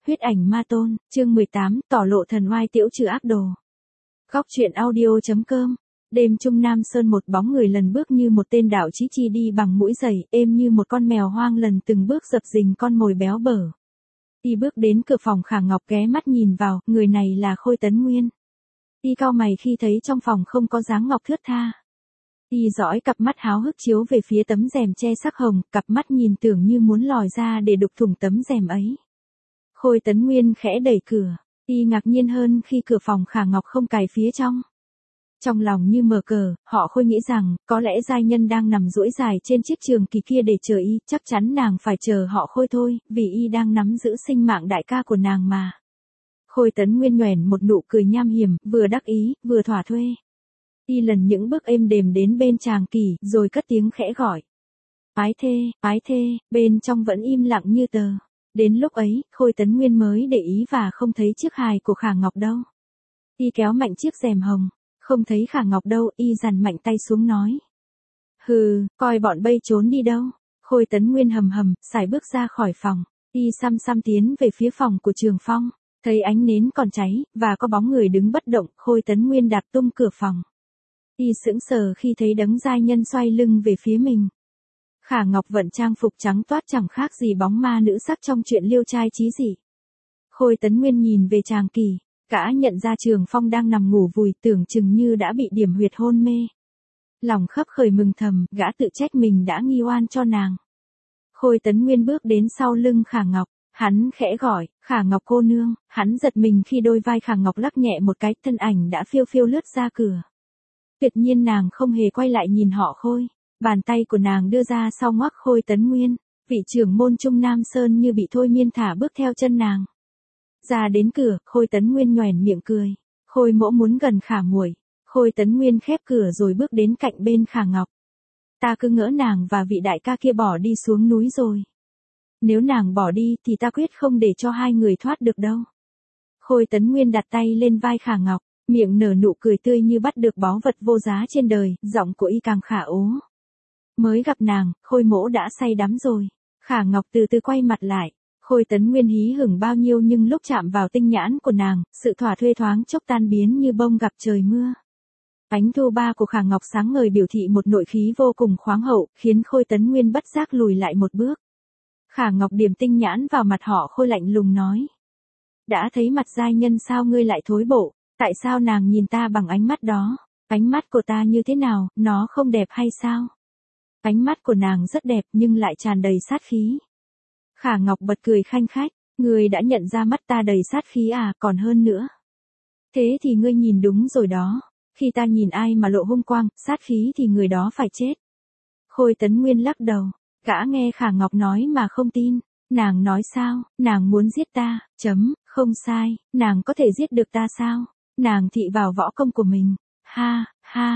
Huyết ảnh ma tôn, chương 18, tỏ lộ thần oai tiểu trừ ác đồ. Góc truyện audio.com. Đêm Trung Nam Sơn, một bóng người lần bước như một tên đạo chí chi đi bằng mũi giày, êm như một con mèo hoang lần từng bước dập dình con mồi béo bở. Y bước đến cửa phòng Khả Ngọc, ghé mắt nhìn vào, người này là Khôi Tấn Nguyên. Y cau mày khi thấy trong phòng không có dáng ngọc thướt tha. Y dõi cặp mắt háo hức chiếu về phía tấm rèm che sắc hồng, cặp mắt nhìn tưởng như muốn lòi ra để đục thủng tấm rèm ấy. Khôi Tấn Nguyên khẽ đẩy cửa, y ngạc nhiên hơn khi cửa phòng Khả Ngọc không cài phía trong. Trong lòng như mở cờ, họ Khôi nghĩ rằng, có lẽ giai nhân đang nằm duỗi dài trên chiếc trường kỳ kia để chờ y, chắc chắn nàng phải chờ họ Khôi thôi, vì y đang nắm giữ sinh mạng đại ca của nàng mà. Khôi Tấn Nguyên nhoẻn một nụ cười nham hiểm, vừa đắc ý, vừa thỏa thuê. Y lần những bước êm đềm đến bên chàng kỳ, rồi cất tiếng khẽ gọi. Ái thê, bên trong vẫn im lặng như tờ. Đến lúc ấy, Khôi Tấn Nguyên mới để ý và không thấy chiếc hài của Khả Ngọc đâu. Y kéo mạnh chiếc rèm hồng, không thấy Khả Ngọc đâu, y dằn mạnh tay xuống nói. Hừ, coi bọn bây trốn đi đâu. Khôi Tấn Nguyên hầm hầm, sải bước ra khỏi phòng, y xăm xăm tiến về phía phòng của Trường Phong, thấy ánh nến còn cháy, và có bóng người đứng bất động, Khôi Tấn Nguyên đạp tung cửa phòng. Y sững sờ khi thấy đấng giai nhân xoay lưng về phía mình. Khả Ngọc vận trang phục trắng toát chẳng khác gì bóng ma nữ sắc trong chuyện liêu trai chí dị. Khôi Tấn Nguyên nhìn về chàng kỳ, gã nhận ra Trường Phong đang nằm ngủ vùi, tưởng chừng như đã bị điểm huyệt hôn mê. Lòng khấp khởi mừng thầm, gã tự trách mình đã nghi oan cho nàng. Khôi Tấn Nguyên bước đến sau lưng Khả Ngọc, hắn khẽ gọi, Khả Ngọc cô nương, hắn giật mình khi đôi vai Khả Ngọc lắc nhẹ một cái, thân ảnh đã phiêu phiêu lướt ra cửa. Tuyệt nhiên nàng không hề quay lại nhìn họ Khôi, bàn tay của nàng đưa ra sau ngoắc Khôi Tấn Nguyên, vị trưởng môn Trung Nam Sơn như bị thôi miên thả bước theo chân nàng. Ra đến cửa, Khôi Tấn Nguyên nhoẻn miệng cười, Khôi mỗ muốn gần Khả muội. Khôi Tấn Nguyên khép cửa rồi bước đến cạnh bên Khả Ngọc. Ta cứ ngỡ nàng và vị đại ca kia bỏ đi xuống núi rồi. Nếu nàng bỏ đi thì ta quyết không để cho hai người thoát được đâu. Khôi Tấn Nguyên đặt tay lên vai Khả Ngọc, miệng nở nụ cười tươi như bắt được báu vật vô giá trên đời, giọng của y càng khả ố. Mới gặp nàng, Khôi mỗ đã say đắm rồi. Khả Ngọc từ từ quay mặt lại, Khôi Tấn Nguyên hí hửng bao nhiêu nhưng lúc chạm vào tinh nhãn của nàng, sự thỏa thuê thoáng chốc tan biến như bông gặp trời mưa. Ánh thu ba của Khả Ngọc sáng ngời biểu thị một nội khí vô cùng khoáng hậu, khiến Khôi Tấn Nguyên bất giác lùi lại một bước. Khả Ngọc điểm tinh nhãn vào mặt họ Khôi lạnh lùng nói. Đã thấy mặt giai nhân sao ngươi lại thối bộ, tại sao nàng nhìn ta bằng ánh mắt đó, ánh mắt của ta như thế nào, nó không đẹp hay sao? Ánh mắt của nàng rất đẹp nhưng lại tràn đầy sát khí. Khả Ngọc bật cười khanh khách, ngươi đã nhận ra mắt ta đầy sát khí à, còn hơn nữa. Thế thì ngươi nhìn đúng rồi đó, khi ta nhìn ai mà lộ hung quang, sát khí thì người đó phải chết. Khôi Tấn Nguyên lắc đầu, gã nghe Khả Ngọc nói mà không tin, nàng nói sao, nàng muốn giết ta, không sai, nàng có thể giết được ta sao, nàng thị vào võ công của mình, ha,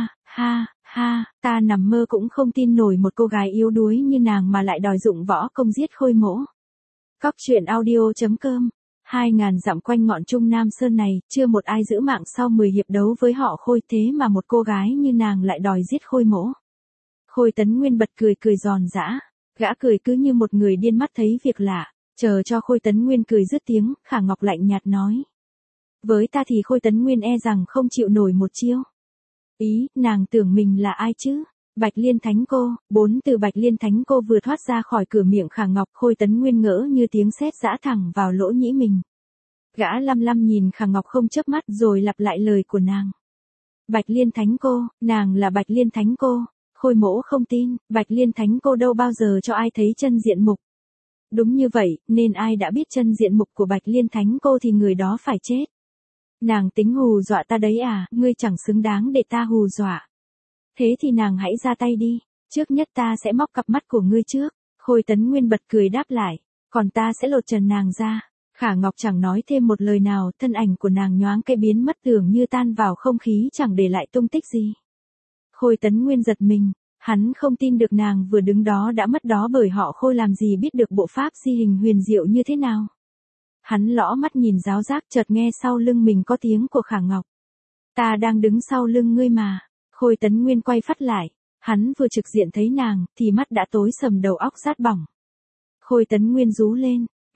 ta nằm mơ cũng không tin nổi một cô gái yếu đuối như nàng mà lại đòi dụng võ công giết Khôi mỗ. Góc truyện audio.com. 2000 dặm quanh ngọn Trung Nam Sơn này, chưa một ai giữ mạng sau 10 hiệp đấu với họ Khôi, thế mà một cô gái như nàng lại đòi giết Khôi mỗ. Khôi Tấn Nguyên bật cười giòn giã, gã cười cứ như một người điên mắt thấy việc lạ, chờ cho Khôi Tấn Nguyên cười dứt tiếng, Khả Ngọc lạnh nhạt nói. Với ta thì Khôi Tấn Nguyên e rằng không chịu nổi một chiêu. Ý, nàng tưởng mình là ai chứ? Bạch Liên Thánh Cô, 4 từ Bạch Liên Thánh Cô vừa thoát ra khỏi cửa miệng Khả Ngọc, Khôi Tấn Nguyên ngỡ như tiếng sét giã thẳng vào lỗ nhĩ mình. Gã lăm lăm nhìn Khả Ngọc không chớp mắt rồi lặp lại lời của nàng. Bạch Liên Thánh Cô, nàng là Bạch Liên Thánh Cô. Khôi mỗ không tin, Bạch Liên Thánh Cô đâu bao giờ cho ai thấy chân diện mục. Đúng như vậy, nên ai đã biết chân diện mục của Bạch Liên Thánh Cô thì người đó phải chết. Nàng tính hù dọa ta đấy à, ngươi chẳng xứng đáng để ta hù dọa. Thế thì nàng hãy ra tay đi, trước nhất ta sẽ móc cặp mắt của ngươi trước. Khôi Tấn Nguyên bật cười đáp lại, còn ta sẽ lột trần nàng ra. Khả Ngọc chẳng nói thêm một lời nào, thân ảnh của nàng nhoáng cái biến mất tưởng như tan vào không khí chẳng để lại tung tích gì. Khôi Tấn Nguyên giật mình, hắn không tin được nàng vừa đứng đó đã mất đó, bởi họ Khôi làm gì biết được bộ pháp di hình huyền diệu như thế nào. Hắn lõ mắt nhìn giáo giác, chợt nghe sau lưng mình có tiếng của Khả Ngọc. Ta đang đứng sau lưng ngươi mà. Khôi Tấn Nguyên quay phát lại, hắn vừa trực diện thấy nàng, thì mắt đã tối sầm, đầu óc rát bỏng. Khôi Tấn Nguyên rú lên,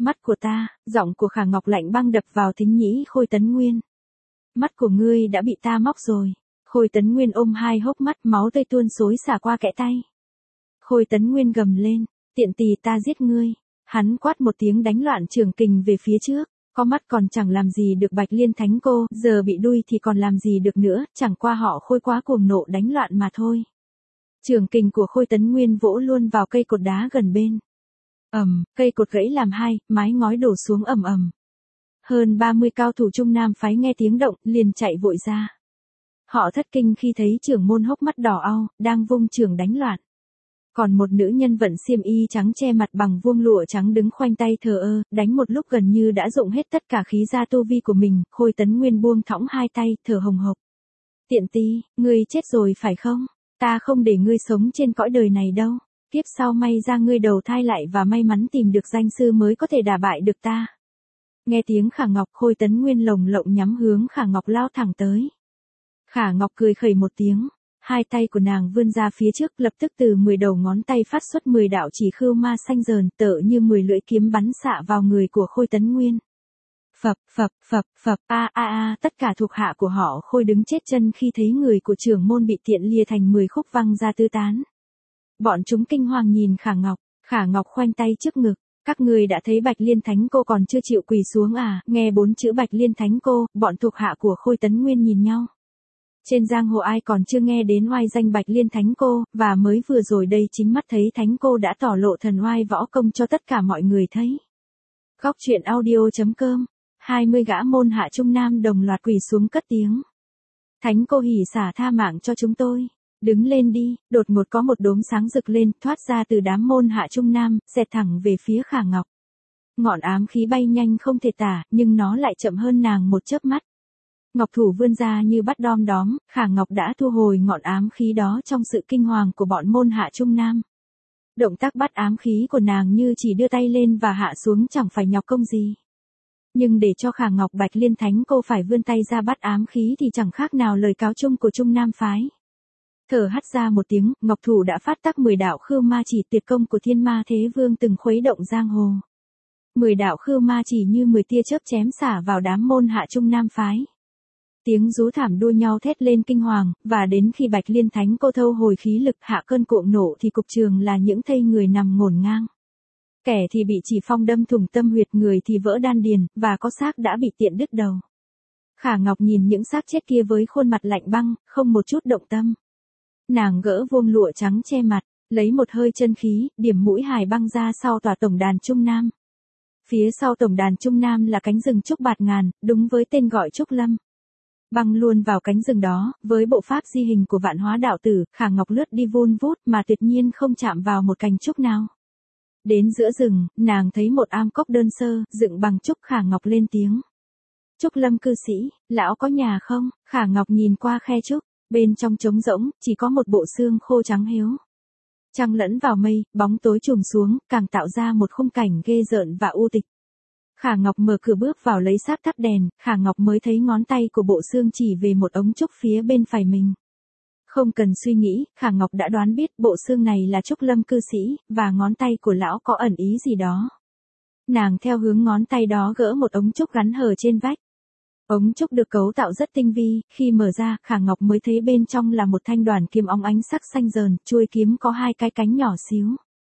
Mắt của ta, giọng của Khả Ngọc lạnh băng đập vào thính nhĩ Khôi Tấn Nguyên. Mắt của ngươi đã bị ta móc rồi. Khôi Tấn Nguyên ôm hai hốc mắt, máu tươi tuôn xối xả qua kẽ tay. Khôi Tấn Nguyên gầm lên, tiện tỳ ta giết ngươi. Hắn quát một tiếng đánh loạn trường kình về phía trước. Có mắt còn chẳng làm gì được Bạch Liên Thánh Cô, giờ bị đuôi thì còn làm gì được nữa, chẳng qua họ Khôi quá cuồng nộ đánh loạn mà thôi. Trường kình của Khôi Tấn Nguyên vỗ luôn vào cây cột đá gần bên. Cây cột gãy làm hai, mái ngói đổ xuống ầm ầm. Hơn 30 cao thủ Trung Nam phái nghe tiếng động, liền chạy vội ra. Họ thất kinh khi thấy trưởng môn hốc mắt đỏ au, đang vung trường đánh loạn. Còn một nữ nhân vận xiêm y trắng che mặt bằng vuông lụa trắng đứng khoanh tay thờ ơ, đánh một lúc gần như đã dụng hết tất cả khí gia tu vi của mình. Khôi Tấn Nguyên buông thõng hai tay, thở hồng hộc. Tiện tý, ngươi chết rồi phải không? Ta không để ngươi sống trên cõi đời này đâu. Kiếp sau may ra ngươi đầu thai lại và may mắn tìm được danh sư mới có thể đả bại được ta. Nghe tiếng Khả Ngọc, Khôi Tấn Nguyên lồng lộng nhắm hướng Khả Ngọc lao thẳng tới. Khả Ngọc cười khẩy một tiếng, hai tay của nàng vươn ra phía trước, lập tức từ 10 đầu ngón tay phát xuất 10 đạo chỉ khưu ma xanh dờn, tựa như 10 lưỡi kiếm bắn xạ vào người của Khôi Tấn Nguyên. Phập phập phập phập, tất cả thuộc hạ của họ Khôi đứng chết chân khi thấy người của trưởng môn bị tiện lìa thành 10 khúc văng ra tứ tán. Bọn chúng kinh hoàng nhìn Khả Ngọc khoanh tay trước ngực. Các ngươi đã thấy Bạch Liên Thánh Cô còn chưa chịu quỳ xuống à? Nghe 4 chữ Bạch Liên Thánh Cô, bọn thuộc hạ của Khôi Tấn Nguyên nhìn nhau. Trên giang hồ ai còn chưa nghe đến oai danh Bạch Liên Thánh Cô, và mới vừa rồi đây chính mắt thấy Thánh Cô đã tỏ lộ thần oai võ công cho tất cả mọi người thấy. Góc truyện audio.com, 20 gã môn hạ Trung Nam đồng loạt quỳ xuống cất tiếng. Thánh Cô hỉ xả tha mạng cho chúng tôi. Đứng lên đi, đột ngột có một đốm sáng rực lên, thoát ra từ đám môn hạ Trung Nam, xẹt thẳng về phía Khả Ngọc. Ngọn ám khí bay nhanh không thể tả, nhưng nó lại chậm hơn nàng một chớp mắt. Ngọc thủ vươn ra như bắt đom đóm, Khả Ngọc đã thu hồi ngọn ám khí đó trong sự kinh hoàng của bọn môn hạ Trung Nam. Động tác bắt ám khí của nàng như chỉ đưa tay lên và hạ xuống chẳng phải nhọc công gì. Nhưng để cho Khả Ngọc Bạch Liên Thánh Cô phải vươn tay ra bắt ám khí thì chẳng khác nào lời cáo chung của Trung Nam phái. Thở hắt ra một tiếng, Ngọc thủ đã phát tác 10 đạo khưu ma chỉ, tuyệt công của Thiên Ma Thế Vương từng khuấy động giang hồ. 10 đạo khưu ma chỉ như 10 tia chớp chém xả vào đám môn hạ Trung Nam phái. Tiếng rú thảm đua nhau thét lên kinh hoàng, và đến khi Bạch Liên Thánh Cô thâu hồi khí lực hạ cơn cuộn nộ thì cục trường là những thây người nằm ngổn ngang. Kẻ thì bị chỉ phong đâm thủng tâm huyệt, người thì vỡ đan điền, và có xác đã bị tiện đứt đầu. Khả Ngọc nhìn những xác chết kia với khuôn mặt lạnh băng, không một chút động tâm. Nàng gỡ vuông lụa trắng che mặt, lấy một hơi chân khí, điểm mũi hài băng ra sau tòa tổng đàn Trung Nam. Phía sau tổng đàn Trung Nam là cánh rừng trúc bạt ngàn, đúng với tên gọi Trúc Lâm. Băng luôn vào cánh rừng đó, với bộ pháp di hình của Vạn Hóa đạo tử, Khả Ngọc lướt đi vun vút mà tuyệt nhiên không chạm vào một cành trúc nào. Đến giữa rừng, nàng thấy một am cốc đơn sơ, dựng bằng trúc. Khả Ngọc lên tiếng. Trúc Lâm cư sĩ, lão có nhà không? Khả Ngọc nhìn qua khe trúc, bên trong trống rỗng, chỉ có một bộ xương khô trắng héo. Trăng lẫn vào mây, bóng tối trùm xuống, càng tạo ra một khung cảnh ghê rợn và u tịch. Khả Ngọc mở cửa bước vào lấy sáp thắp đèn, Khả Ngọc mới thấy ngón tay của bộ xương chỉ về một ống trúc phía bên phải mình. Không cần suy nghĩ, Khả Ngọc đã đoán biết bộ xương này là Trúc Lâm cư sĩ, và ngón tay của lão có ẩn ý gì đó. Nàng theo hướng ngón tay đó gỡ một ống trúc gắn hờ trên vách. Ống trúc được cấu tạo rất tinh vi, khi mở ra, Khả Ngọc mới thấy bên trong là một thanh đoàn kiếm óng ánh sắc xanh dờn, chuôi kiếm có hai cái cánh nhỏ xíu.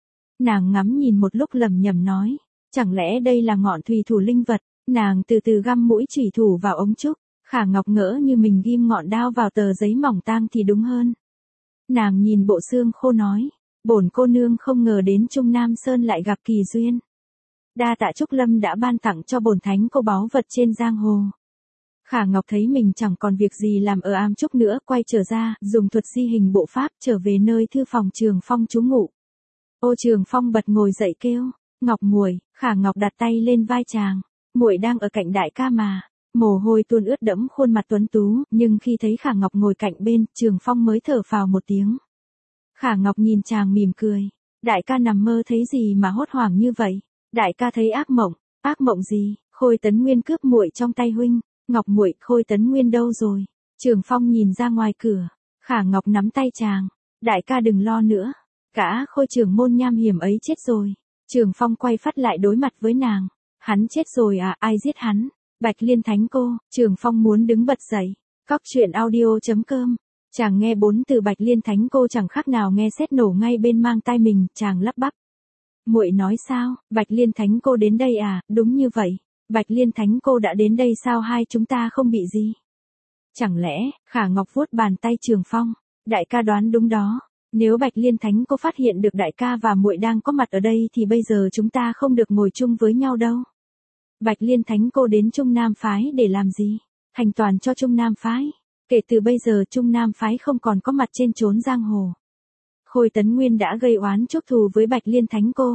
Nàng ngắm nhìn một lúc lẩm nhẩm nói, chẳng lẽ đây là ngọn thủy thủ linh vật? Nàng từ từ găm mũi chủy thủ vào ống trúc. Khả Ngọc ngỡ như mình ghim ngọn đao vào tờ giấy mỏng tang thì đúng hơn. Nàng nhìn bộ xương khô nói, bổn cô nương không ngờ đến Trung Nam Sơn lại gặp kỳ duyên. Đa tạ Trúc Lâm đã ban tặng cho bổn thánh cô báu vật trên giang hồ. Khả Ngọc thấy mình chẳng còn việc gì làm ở am trúc nữa, quay trở ra, dùng thuật di hình bộ pháp trở về nơi thư phòng Trường Phong trú ngụ. Ô Trường Phong bật ngồi dậy kêu, Ngọc muội. Khả Ngọc đặt tay lên vai chàng, muội đang ở cạnh đại ca mà. Mồ hôi tuôn ướt đẫm khuôn mặt tuấn tú, nhưng khi thấy Khả Ngọc ngồi cạnh bên, Trường Phong mới thở phào một tiếng. Khả Ngọc nhìn chàng mỉm cười, đại ca nằm mơ thấy gì mà hốt hoảng như vậy? Đại ca thấy ác mộng gì? Khôi Tấn Nguyên cướp muội trong tay huynh. Ngọc muội, Khôi Tấn Nguyên đâu rồi? Trường Phong nhìn ra ngoài cửa, Khả Ngọc nắm tay chàng, đại ca đừng lo nữa, cả Khôi trưởng môn nham hiểm ấy chết rồi. Trường Phong quay phát lại đối mặt với nàng, Hắn chết rồi à, ai giết hắn? Bạch Liên Thánh cô, Trường Phong muốn đứng bật dậy. Cóc truyện audio.com. Chàng nghe 4 từ Bạch Liên Thánh cô chẳng khác nào nghe sét nổ ngay bên mang tai mình, chàng lắp bắp. Muội nói sao? Bạch Liên Thánh cô đến đây à? Đúng như vậy. Bạch Liên Thánh cô đã đến đây sao, hai chúng ta không bị gì? Chẳng lẽ, Khả Ngọc vuốt bàn tay Trường Phong, đại ca đoán đúng đó. Nếu Bạch Liên Thánh cô phát hiện được đại ca và muội đang có mặt ở đây thì bây giờ chúng ta không được ngồi chung với nhau đâu. Bạch Liên Thánh cô đến Trung Nam phái để làm gì? Thành toàn cho Trung Nam phái. Kể từ bây giờ Trung Nam phái không còn có mặt trên chốn giang hồ. Khôi Tấn Nguyên đã gây oán chuốc thù với Bạch Liên Thánh cô.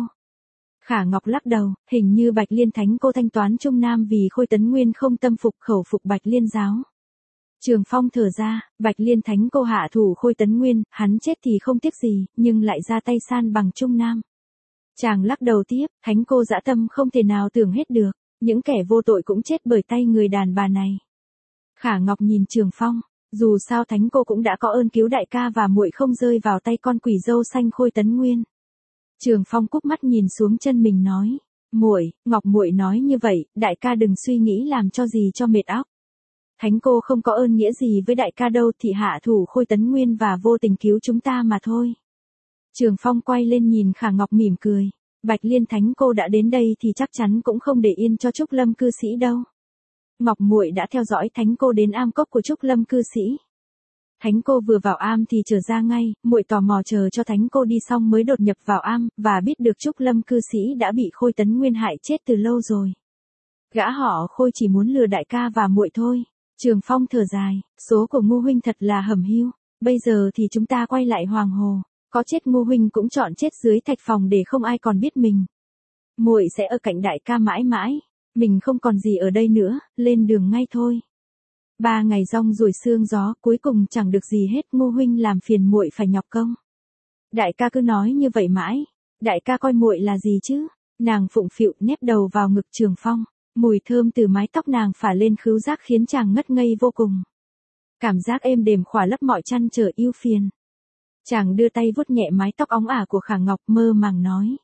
Khả Ngọc lắc đầu, hình như Bạch Liên Thánh cô thanh toán Trung Nam vì Khôi Tấn Nguyên không tâm phục khẩu phục Bạch Liên giáo. Trường Phong thở ra, Bạch Liên Thánh cô hạ thủ Khôi Tấn Nguyên, hắn chết thì không tiếc gì, nhưng lại ra tay san bằng Trung Nam. Chàng lắc đầu tiếp, Thánh cô dã tâm không thể nào tưởng hết được, những kẻ vô tội cũng chết bởi tay người đàn bà này. Khả Ngọc nhìn Trường Phong, dù sao Thánh cô cũng đã có ơn cứu đại ca và muội không rơi vào tay con quỷ dâu xanh Khôi Tấn Nguyên. Trường Phong cúp mắt nhìn xuống chân mình nói, muội, Ngọc muội nói như vậy, đại ca đừng suy nghĩ làm cho gì cho mệt óc. Thánh cô không có ơn nghĩa gì với đại ca đâu, thì hạ thủ Khôi Tấn Nguyên và vô tình cứu chúng ta mà thôi. Trường Phong quay lên nhìn Khả Ngọc mỉm cười, Bạch Liên Thánh cô đã đến đây thì chắc chắn cũng không để yên cho Trúc Lâm cư sĩ đâu. Ngọc muội đã theo dõi Thánh cô đến am cốc của Trúc Lâm cư sĩ. Thánh cô vừa vào am thì trở ra ngay, muội tò mò chờ cho Thánh cô đi xong mới đột nhập vào am, và biết được Trúc Lâm cư sĩ đã bị Khôi Tấn Nguyên hại chết từ lâu rồi. Gã họ Khôi chỉ muốn lừa đại ca và muội thôi. Trường Phong thở dài, số của Ngô huynh thật là hẩm hiu, bây giờ thì chúng ta quay lại Hoàng Hồ, có chết Ngô huynh cũng chọn chết dưới thạch phòng để không ai còn biết mình. Muội sẽ ở cạnh đại ca mãi mãi, mình không còn gì ở đây nữa, lên đường ngay thôi. 3 ngày rong ruổi sương gió, cuối cùng chẳng được gì hết, Ngô huynh làm phiền muội phải nhọc công. Đại ca cứ nói như vậy mãi, đại ca coi muội là gì chứ? Nàng phụng phịu nép đầu vào ngực Trường Phong. Mùi thơm từ mái tóc nàng phả lên khứu giác khiến chàng ngất ngây vô cùng. Cảm giác êm đềm khỏa lấp mọi trăn trở ưu phiền. Chàng đưa tay vuốt nhẹ mái tóc óng ả của Khả Ngọc, mơ màng nói.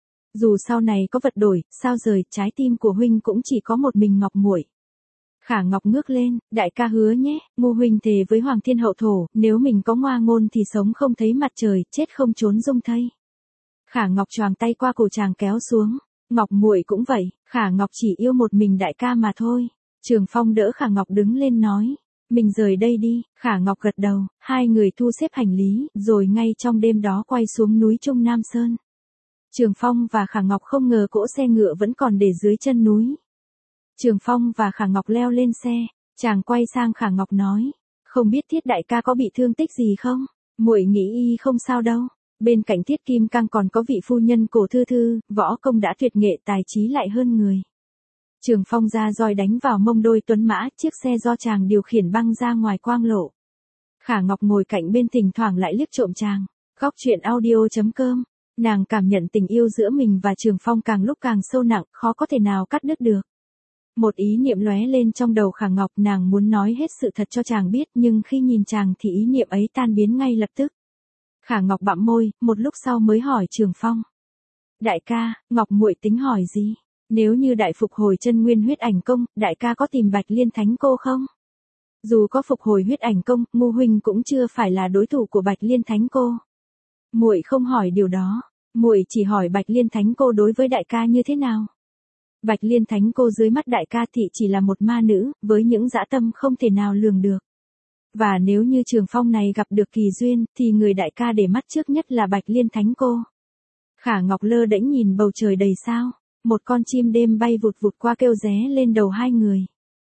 Dù sau này có vật đổi, sao rời, trái tim của huynh cũng chỉ có một mình Ngọc muội. Khả Ngọc ngước lên, đại ca hứa nhé, Ngô huynh thề với Hoàng Thiên Hậu Thổ, nếu mình có ngoa ngôn thì sống không thấy mặt trời, chết không trốn dung thây. Khả Ngọc choàng tay qua cổ chàng kéo xuống. Ngọc muội cũng vậy, Khả Ngọc chỉ yêu một mình đại ca mà thôi. Trường Phong đỡ Khả Ngọc đứng lên nói, mình rời đây đi. Khả Ngọc gật đầu, hai người thu xếp hành lý, rồi ngay trong đêm đó quay xuống núi Trung Nam Sơn. Trường Phong và Khả Ngọc không ngờ cỗ xe ngựa vẫn còn để dưới chân núi. Trường Phong và Khả Ngọc leo lên xe, chàng quay sang Khả Ngọc nói, không biết Thiết đại ca có bị thương tích gì không? Muội nghĩ y không sao đâu. Bên cạnh Thiết Kim Cang còn có vị phu nhân Cổ Thư Thư, võ công đã tuyệt nghệ, tài trí lại hơn người. Trường Phong ra roi đánh vào mông đôi tuấn mã, chiếc xe do chàng điều khiển băng ra ngoài quang lộ. Khả Ngọc ngồi cạnh bên thỉnh thoảng lại liếc trộm chàng. Góc truyện audio.com. Nàng cảm nhận tình yêu giữa mình và Trường Phong càng lúc càng sâu nặng, khó có thể nào cắt đứt được. Một ý niệm lóe lên trong đầu Khả Ngọc, nàng muốn nói hết sự thật cho chàng biết, nhưng khi nhìn chàng thì ý niệm ấy tan biến ngay lập tức. Khả Ngọc bặm môi, một lúc sau mới hỏi Trường Phong. Đại ca, Ngọc muội tính hỏi gì? Nếu như đại phục hồi chân nguyên huyết ảnh công, đại ca có tìm Bạch Liên Thánh cô không? Dù có phục hồi huyết ảnh công, Ngô huynh cũng chưa phải là đối thủ của Bạch Liên Thánh cô. Muội không hỏi điều đó, muội chỉ hỏi Bạch Liên Thánh cô đối với đại ca như thế nào. Bạch Liên Thánh cô dưới mắt đại ca thì chỉ là một ma nữ, với những dã tâm không thể nào lường được. Và nếu như Trường Phong này gặp được kỳ duyên, thì người đại ca để mắt trước nhất là Bạch Liên Thánh cô. Khả Ngọc lơ đễnh nhìn bầu trời đầy sao, một con chim đêm bay vụt vụt qua kêu ré lên đầu hai người.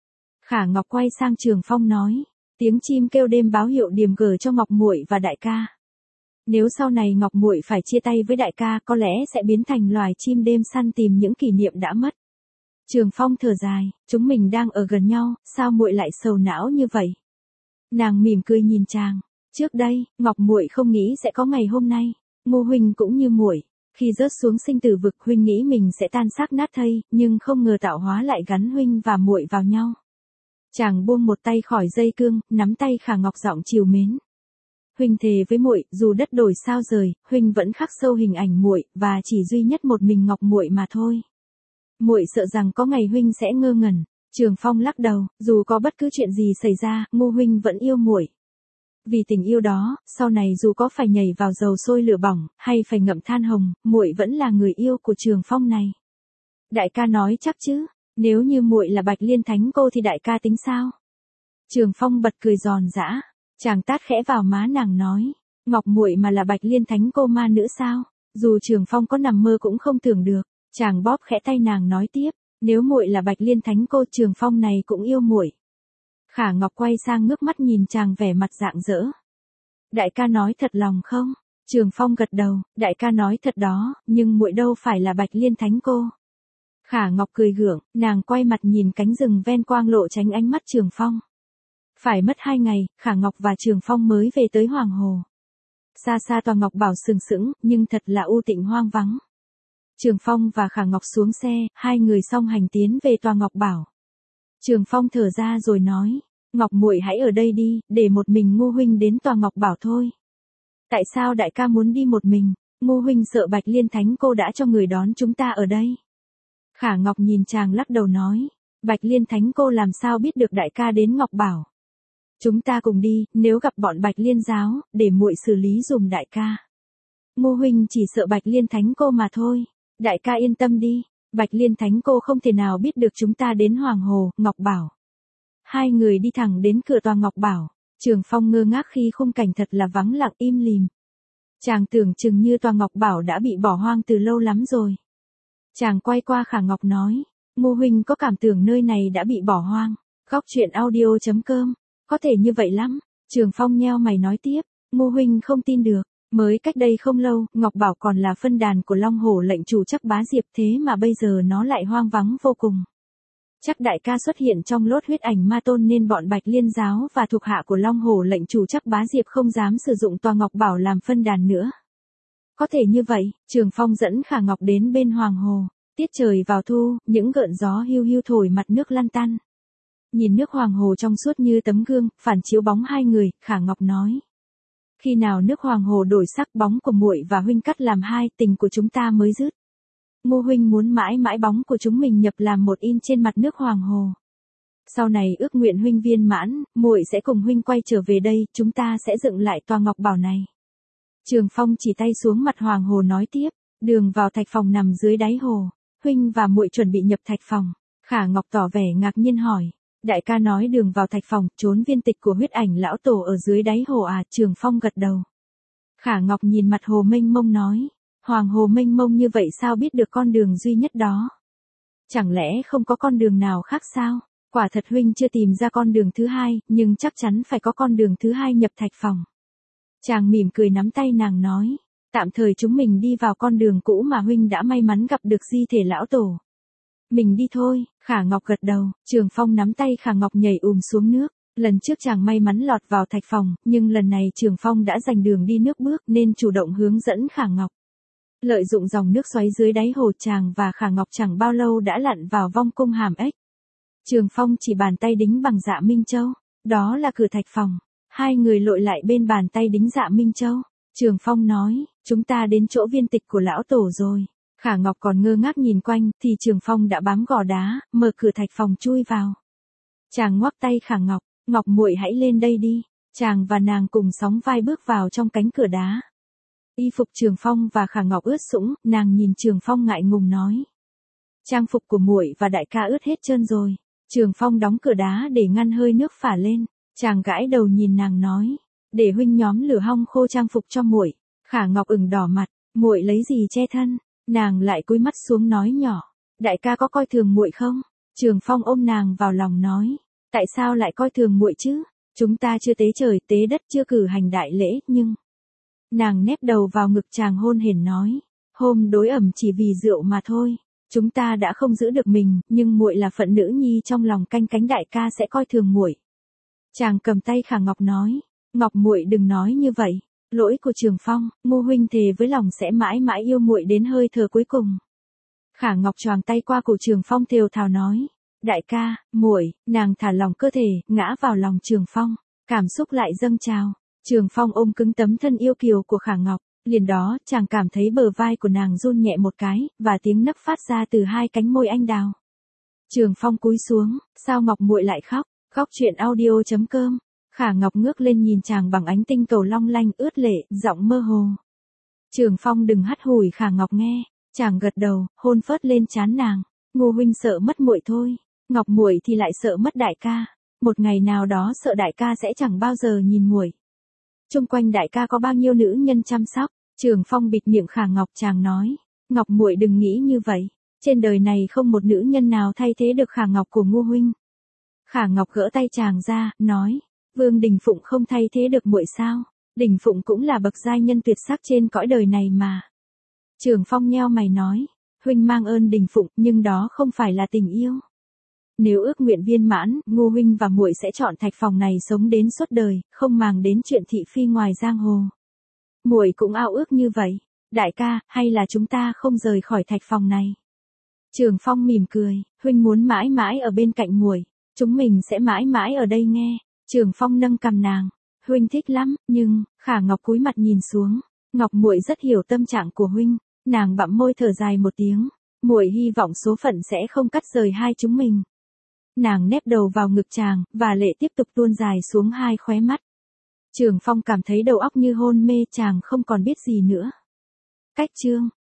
Khả Ngọc quay sang Trường Phong nói, tiếng chim kêu đêm báo hiệu điềm gở cho Ngọc muội và đại ca. Nếu sau này Ngọc muội phải chia tay với đại ca, có lẽ sẽ biến thành loài chim đêm săn tìm những kỷ niệm đã mất. Trường Phong thở dài, chúng mình đang ở gần nhau, sao muội lại sầu não như vậy? Nàng mỉm cười nhìn chàng, trước đây, Ngọc muội không nghĩ sẽ có ngày hôm nay. Ngô huynh cũng như muội, khi rớt xuống sinh tử vực, huynh nghĩ mình sẽ tan xác nát thây, nhưng không ngờ tạo hóa lại gắn huynh và muội vào nhau. Chàng buông một tay khỏi dây cương, nắm tay Khả Ngọc giọng trìu mến. Huynh thề với muội, dù đất đổi sao rời, huynh vẫn khắc sâu hình ảnh muội, và chỉ duy nhất một mình Ngọc muội mà thôi. Muội sợ rằng có ngày huynh sẽ ngơ ngẩn. Trường Phong lắc đầu, dù có bất cứ chuyện gì xảy ra, Ngô huynh vẫn yêu muội. Vì tình yêu đó, sau này dù có phải nhảy vào dầu sôi lửa bỏng, hay phải ngậm than hồng, muội vẫn là người yêu của Trường Phong này. Đại ca nói chắc chứ, nếu như muội là Bạch Liên Thánh cô thì đại ca tính sao? Trường Phong bật cười giòn giã, chàng tát khẽ vào má nàng nói, Ngọc muội mà là Bạch Liên Thánh cô ma nữ sao? Dù Trường Phong có nằm mơ cũng không tưởng được, chàng bóp khẽ tay nàng nói tiếp, nếu muội là Bạch Liên Thánh cô, Trường Phong này cũng yêu muội. Khả Ngọc quay sang ngước mắt nhìn chàng vẻ mặt rạng rỡ. Đại ca nói thật lòng không? Trường Phong gật đầu, đại ca nói thật đó, nhưng muội đâu phải là Bạch Liên Thánh cô. Khả Ngọc cười gượng, nàng quay mặt nhìn cánh rừng ven quang lộ tránh ánh mắt Trường Phong. Phải mất 2 ngày, Khả Ngọc và Trường Phong mới về tới Hoàng Hồ. Xa xa tòa Ngọc Bảo sừng sững, nhưng thật là u tịnh hoang vắng. Trường Phong và Khả Ngọc xuống xe, hai người song hành tiến về tòa Ngọc Bảo. Trường Phong thở ra rồi nói, Ngọc muội hãy ở đây đi, để một mình Ngô huynh đến tòa Ngọc Bảo thôi. Tại sao đại ca muốn đi một mình? Ngô huynh sợ Bạch Liên Thánh cô đã cho người đón chúng ta ở đây. Khả Ngọc nhìn chàng lắc đầu nói, Bạch Liên Thánh cô làm sao biết được đại ca đến Ngọc Bảo. Chúng ta cùng đi, nếu gặp bọn Bạch Liên giáo, để muội xử lý dùm đại ca. Ngô huynh chỉ sợ Bạch Liên Thánh cô mà thôi. Đại ca yên tâm đi, Bạch Liên Thánh cô không thể nào biết được chúng ta đến Hoàng Hồ, Ngọc Bảo. Hai người đi thẳng đến cửa tòa Ngọc Bảo. Trường Phong ngơ ngác khi khung cảnh thật là vắng lặng im lìm. Chàng tưởng chừng như tòa Ngọc Bảo đã bị bỏ hoang từ lâu lắm rồi. Chàng quay qua Khả Ngọc nói, Ngô huynh có cảm tưởng nơi này đã bị bỏ hoang. Góc truyện audio.com, có thể như vậy lắm. Trường Phong nheo mày nói tiếp, Ngô huynh không tin được. Mới cách đây không lâu, Ngọc Bảo còn là phân đàn của Long Hổ lệnh chủ Chắc Bá Diệp, thế mà bây giờ nó lại hoang vắng vô cùng. Chắc đại ca xuất hiện trong lốt huyết ảnh ma tôn nên bọn Bạch Liên giáo và thuộc hạ của Long Hổ lệnh chủ Chắc Bá Diệp không dám sử dụng tòa Ngọc Bảo làm phân đàn nữa. Có thể như vậy, Trường Phong dẫn Khả Ngọc đến bên Hoàng Hồ. Tiết trời vào thu, những gợn gió hiu hiu thổi mặt nước lăn tăn. Nhìn nước Hoàng Hồ trong suốt như tấm gương, phản chiếu bóng hai người, Khả Ngọc nói. Khi nào nước Hoàng Hồ đổi sắc, bóng của muội và huynh cắt làm hai, tình của chúng ta mới dứt. Ngô huynh muốn mãi mãi bóng của chúng mình nhập làm một in trên mặt nước Hoàng Hồ. Sau này ước nguyện huynh viên mãn, muội sẽ cùng huynh quay trở về đây, chúng ta sẽ dựng lại tòa Ngọc Bảo này. Trường Phong chỉ tay xuống mặt Hoàng Hồ nói tiếp, đường vào thạch phòng nằm dưới đáy hồ, huynh và muội chuẩn bị nhập thạch phòng. Khả Ngọc tỏ vẻ ngạc nhiên hỏi, đại ca nói đường vào thạch phòng, trốn viên tịch của huyết ảnh lão tổ ở dưới đáy hồ à? Trường Phong gật đầu. Khả Ngọc nhìn mặt hồ mênh mông nói, Hoàng Hồ mênh mông như vậy sao biết được con đường duy nhất đó? Chẳng lẽ không có con đường nào khác sao? Quả thật huynh chưa tìm ra con đường thứ hai, nhưng chắc chắn phải có con đường thứ hai nhập thạch phòng. Chàng mỉm cười nắm tay nàng nói, tạm thời chúng mình đi vào con đường cũ mà huynh đã may mắn gặp được di thể lão tổ. Mình đi thôi. Khả Ngọc gật đầu, Trường Phong nắm tay Khả Ngọc nhảy xuống nước. Lần trước chàng may mắn lọt vào thạch phòng, nhưng lần này Trường Phong đã giành đường đi nước bước nên chủ động hướng dẫn Khả Ngọc. Lợi dụng dòng nước xoáy dưới đáy hồ, chàng và Khả Ngọc chẳng bao lâu đã lặn vào vong cung hàm ếch. Trường Phong chỉ bàn tay đính bằng dạ Minh Châu. Đó là cửa thạch phòng. Hai người lội lại bên bàn tay đính dạ Minh Châu. Trường Phong nói, chúng ta đến chỗ viên tịch của lão tổ rồi. Khả Ngọc còn ngơ ngác nhìn quanh, thì Trường Phong đã bám gò đá, mở cửa thạch phòng chui vào. Chàng ngoắc tay Khả Ngọc, Ngọc muội hãy lên đây đi. Chàng và nàng cùng sóng vai bước vào trong cánh cửa đá. Y phục Trường Phong và Khả Ngọc ướt sũng, nàng nhìn Trường Phong ngại ngùng nói. Trang phục của muội và đại ca ướt hết trơn rồi. Trường Phong đóng cửa đá để ngăn hơi nước phả lên. Chàng gãi đầu nhìn nàng nói, để huynh nhóm lửa hong khô trang phục cho muội. Khả Ngọc ửng đỏ mặt, muội lấy gì che thân? Nàng lại cúi mắt xuống nói nhỏ, đại ca có coi thường muội không? Trường Phong ôm nàng vào lòng nói, tại sao lại coi thường muội chứ? Chúng ta chưa tế trời tế đất, chưa cử hành đại lễ, nhưng... Nàng nép đầu vào ngực chàng hôn hển nói, hôm đối ẩm chỉ vì rượu mà thôi. Chúng ta đã không giữ được mình, nhưng muội là phận nữ nhi trong lòng canh cánh, đại ca sẽ coi thường muội. Chàng cầm tay Khả Ngọc nói, Ngọc muội đừng nói như vậy. Lỗi của Trường Phong, Ngô huynh thề với lòng sẽ mãi mãi yêu muội đến hơi thở cuối cùng. Khả Ngọc choàng tay qua cổ Trường Phong thều thào nói, đại ca, muội. Nàng thả lỏng cơ thể, ngã vào lòng Trường Phong, cảm xúc lại dâng trào. Trường Phong ôm cứng tấm thân yêu kiều của Khả Ngọc, Liền đó, chàng cảm thấy bờ vai của nàng run nhẹ một cái, và tiếng nấc phát ra từ hai cánh môi anh đào. Trường Phong cúi xuống, sao Ngọc muội lại khóc? Khóc chuyện audio.com. Khả Ngọc ngước lên nhìn chàng bằng ánh tinh cầu long lanh ướt lệ, giọng mơ hồ. Trường Phong đừng hắt hủi Khả Ngọc nghe. Chàng gật đầu, hôn phớt lên trán nàng. Ngô huynh sợ mất muội thôi, Ngọc muội thì lại sợ mất đại ca. Một ngày nào đó sợ đại ca sẽ chẳng bao giờ nhìn muội. Chung quanh đại ca có bao nhiêu nữ nhân chăm sóc. Trường Phong bịt miệng Khả Ngọc, chàng nói, Ngọc muội đừng nghĩ như vậy. Trên đời này không một nữ nhân nào thay thế được Khả Ngọc của Ngô huynh. Khả Ngọc gỡ tay chàng ra, nói, Vương Đình Phụng không thay thế được muội sao? Đình Phụng cũng là bậc giai nhân tuyệt sắc trên cõi đời này mà. Trường Phong nheo mày nói, huynh mang ơn Đình Phụng, nhưng đó không phải là tình yêu. Nếu ước nguyện viên mãn, Ngô huynh và muội sẽ chọn thạch phòng này sống đến suốt đời, không màng đến chuyện thị phi ngoài giang hồ. Muội cũng ao ước như vậy. Đại ca, hay là chúng ta không rời khỏi thạch phòng này? Trường Phong mỉm cười, huynh muốn mãi mãi ở bên cạnh muội, chúng mình sẽ mãi mãi ở đây nghe. Trường Phong nâng cằm nàng, huynh thích lắm, nhưng Khả Ngọc cúi mặt nhìn xuống, Ngọc muội rất hiểu tâm trạng của huynh. Nàng bặm môi thở dài một tiếng, muội hy vọng số phận sẽ không cắt rời hai chúng mình. Nàng nép đầu vào ngực chàng, và lệ tiếp tục tuôn dài xuống hai khóe mắt. Trường Phong cảm thấy đầu óc như hôn mê, chàng không còn biết gì nữa. Cách chương